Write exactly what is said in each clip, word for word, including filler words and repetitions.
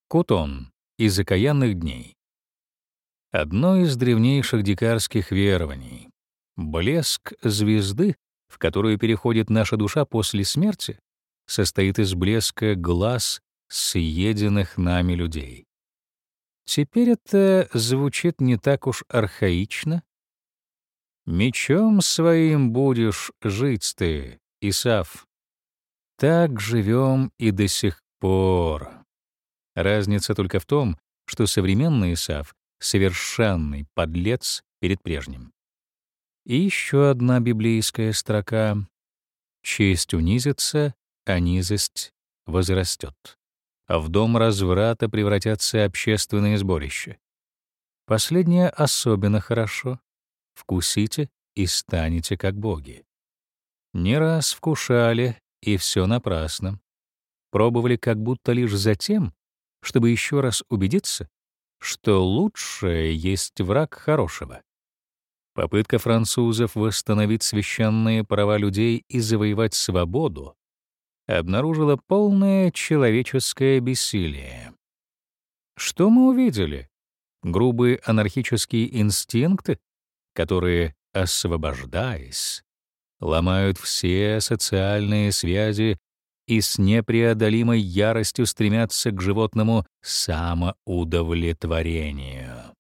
Кутон из окаянных дней. Одно из древнейших дикарских верований. Блеск звезды, в которую переходит наша душа после смерти, состоит из блеска глаз съеденных нами людей. Теперь это звучит не так уж архаично. «Мечом своим будешь жить ты, Исав». Так живем и до сих пор. Разница только в том, что современный Исав — совершенный подлец перед прежним. И еще одна библейская строка: «Честь унизится, а низость возрастет. А в дом разврата превратятся общественные сборища». Последнее особенно хорошо. «Вкусите и станете как боги». Не раз вкушали, и все напрасно. Пробовали как будто лишь за тем, чтобы еще раз убедиться, что лучшее есть враг хорошего. Попытка французов восстановить священные права людей и завоевать свободу обнаружила полное человеческое бессилие. Что мы увидели? Грубые анархические инстинкты, которые, освобождаясь, ломают все социальные связи и с непреодолимой яростью стремятся к животному самоудовлетворению.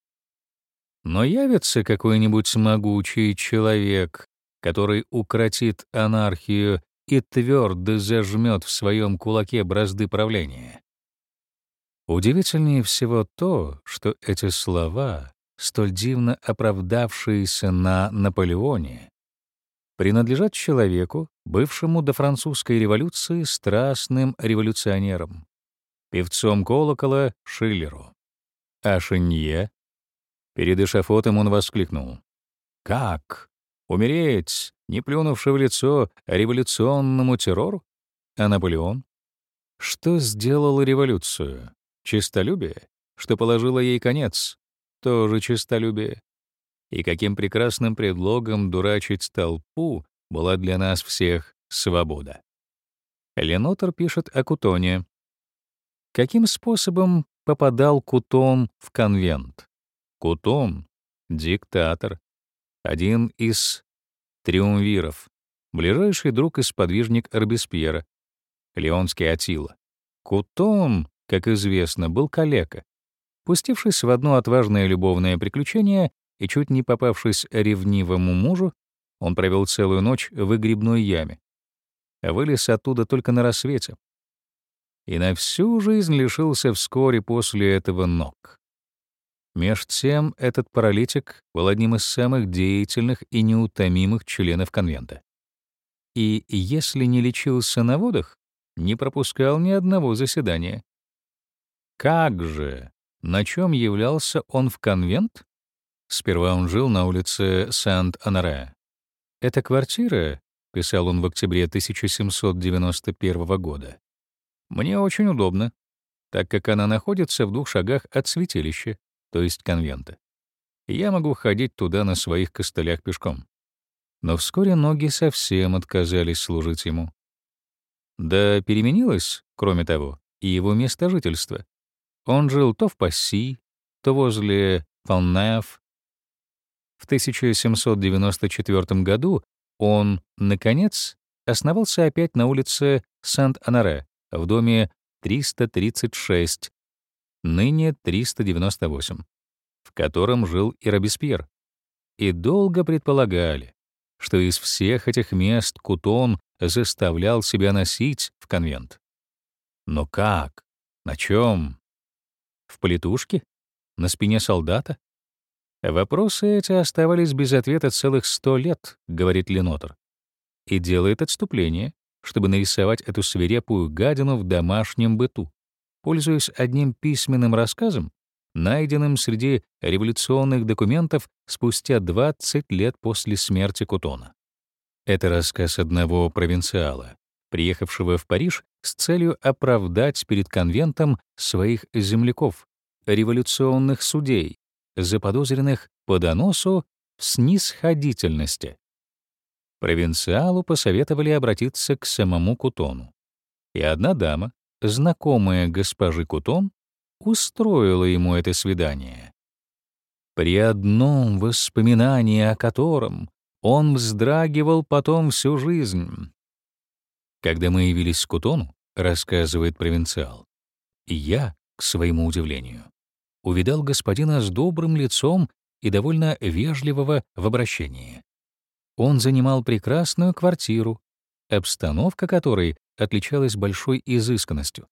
Но явится какой-нибудь могучий человек, который укротит анархию и твердо зажмет в своем кулаке бразды правления. Удивительнее всего то, что эти слова, столь дивно оправдавшиеся на Наполеоне, принадлежат человеку, бывшему до французской революции страстным революционером, певцом колокола Шиллеру. А Шинье? Перед эшафотом он воскликнул: «Как? Умереть, не плюнувши в лицо революционному террору?» А Наполеон? Что сделало революцию? Честолюбие, что положило ей конец, тоже честолюбие. И каким прекрасным предлогом дурачить толпу была для нас всех свобода. Ленотер пишет о Кутоне. Каким способом попадал Кутон в конвент? Кутон — диктатор, один из триумвиров, ближайший друг и сподвижник Робеспьера, леонский Аттила. Кутон, как известно, был калека. Пустившись в одно отважное любовное приключение и чуть не попавшись ревнивому мужу, он провел целую ночь в выгребной яме, а вылез оттуда только на рассвете. И на всю жизнь лишился вскоре после этого ног. Меж тем этот паралитик был одним из самых деятельных и неутомимых членов конвента. И если не лечился на водах, не пропускал ни одного заседания. Как же? На чем являлся он в конвент? Сперва он жил на улице Сент-Анаре. «Эта квартира», — писал он в октябре тысяча семьсот девяносто первого года, «мне очень удобна, так как она находится в двух шагах от святилища, то есть конвента. И я могу ходить туда на своих костылях пешком». Но вскоре ноги совсем отказались служить ему. Да переменилось, кроме того, и его место жительства. Он жил то в Пасси, то возле Палнеф. В тысяча семьсот девяносто четвёртом году он, наконец, основался опять на улице Сент-Анаре, в доме триста тридцать шесть, ныне триста девяносто восемь, в котором жил и Робеспьер. И долго предполагали, что из всех этих мест Кутон заставлял себя носить в конвент. Но как? На чем? В политушке? На спине солдата? Вопросы эти оставались без ответа целых сто лет, говорит Ленотер, и делает отступление, чтобы нарисовать эту свирепую гадину в домашнем быту, пользуясь одним письменным рассказом, найденным среди революционных документов спустя двадцать лет после смерти Кутона. Это рассказ одного провинциала, приехавшего в Париж с целью оправдать перед конвентом своих земляков, революционных судей, заподозренных по доносу в снисходительности. Провинциалу посоветовали обратиться к самому Кутону. И одна дама, знакомая госпожи Кутон, устроила ему это свидание, при одном воспоминании о котором он вздрагивал потом всю жизнь. Когда мы явились к Кутону, рассказывает провинциал, я, к своему удивлению, увидал господина с добрым лицом и довольно вежливого в обращении. Он занимал прекрасную квартиру, обстановка которой отличалась большой изысканностью.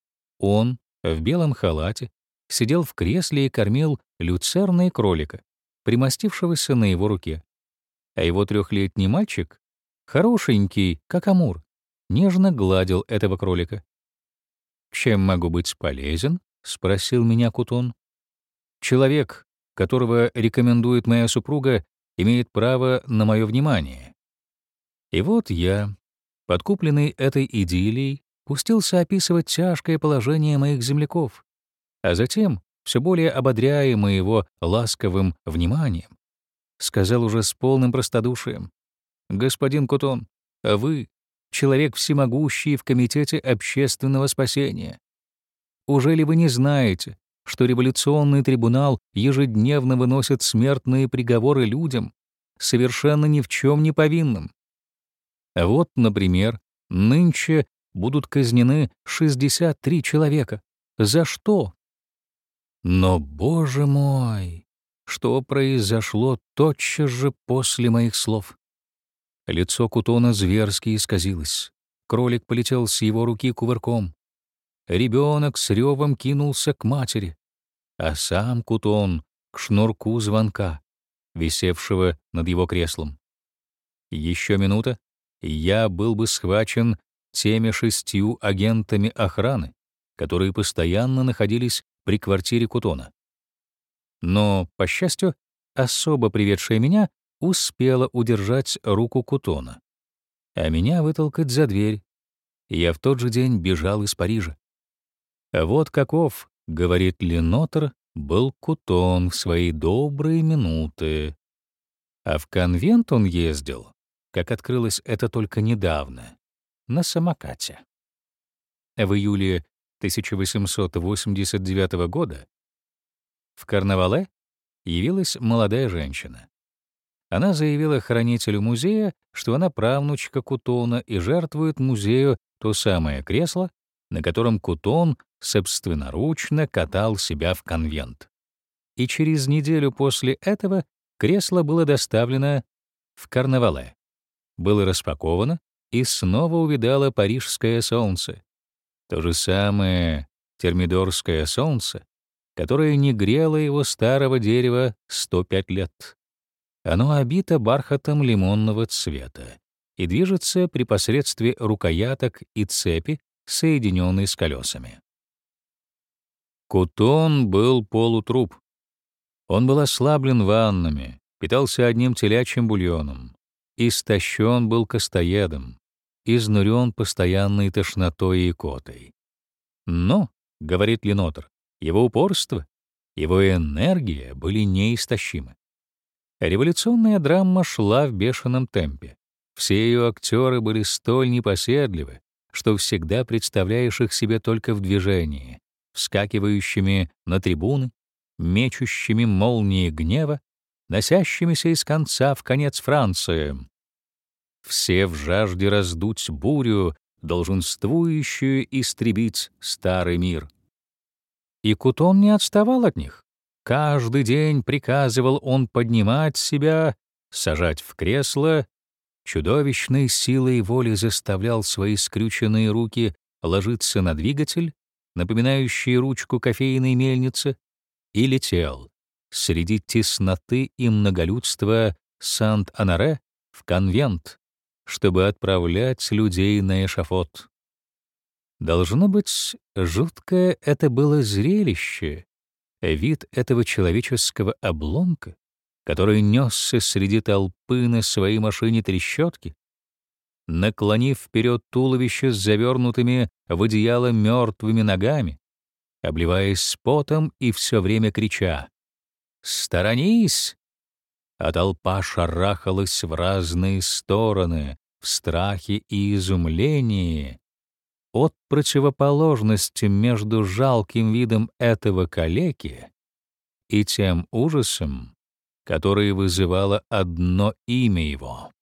Он в белом халате сидел в кресле и кормил люцерна и кролика, примостившегося на его руке. А его трехлетний мальчик, хорошенький, как амур, нежно гладил этого кролика. «Чем могу быть полезен?» — спросил меня Кутон. «Человек, которого рекомендует моя супруга, имеет право на мое внимание». И вот я, подкупленный этой идиллией, пустился описывать тяжкое положение моих земляков, а затем, все более ободряемый его ласковым вниманием, сказал уже с полным простодушием: «Господин Кутон, а вы — человек всемогущий в Комитете общественного спасения. Ужели вы не знаете, что революционный трибунал ежедневно выносит смертные приговоры людям, совершенно ни в чем не повинным? Вот, например, нынче будут казнены шестьдесят три человека. За что? Но, Боже мой, что произошло тотчас же после моих слов? Лицо Кутона зверски исказилось. Кролик полетел с его руки кувырком. Ребенок с ревом кинулся к матери, а сам Кутон — к шнурку звонка, висевшего над его креслом. Еще минута, и я был бы схвачен теми шестью агентами охраны, которые постоянно находились при квартире Кутона. Но, по счастью, особо приведшая меня успела удержать руку Кутона, а меня вытолкать за дверь, и я в тот же день бежал из Парижа. Вот каков, говорит Ленотр, был Кутон в свои добрые минуты. А в конвент он ездил, как открылось это только недавно, на самокате. В июле тысяча восемьсот восемьдесят девятого года в Карнавале явилась молодая женщина. Она заявила хранителю музея, что она правнучка Кутона и жертвует музею то самое кресло, на котором Кутон собственноручно катал себя в конвент. И через неделю после этого кресло было доставлено в Карнавале, было распаковано и снова увидало парижское солнце. То же самое термидорское солнце, которое не грело его старого дерева сто пять лет. Оно обито бархатом лимонного цвета и движется при посредстве рукояток и цепи, соединенной с колесами. Кутон был полутруп. Он был ослаблен ваннами, питался одним телячьим бульоном, истощен был костоедом, изнурен постоянной тошнотой и икотой. Но, говорит Ленотр, его упорство, его энергия были неистощимы. Революционная драма шла в бешеном темпе. Все ее актеры были столь непоседливы, что всегда представляешь их себе только в движении, вскакивающими на трибуны, мечущими молнии гнева, носящимися из конца в конец Франции. Все в жажде раздуть бурю, долженствующую истребить старый мир. И Кутон не отставал от них. Каждый день приказывал он поднимать себя, сажать в кресло, чудовищной силой воли заставлял свои скрюченные руки ложиться на двигатель, напоминающий ручку кофейной мельницы, и летел среди тесноты и многолюдства Сант-Анаре в конвент, чтобы отправлять людей на эшафот. Должно быть, жуткое это было зрелище, вид этого человеческого обломка, который несся среди толпы на своей машине трещотки, наклонив вперед туловище с завернутыми в одеяло мертвыми ногами, обливаясь потом и все время крича: «Сторонись!» А толпа шарахалась в разные стороны в страхе и изумлении. от противоположности между жалким видом этого калеки и тем ужасом, который вызывало одно имя его.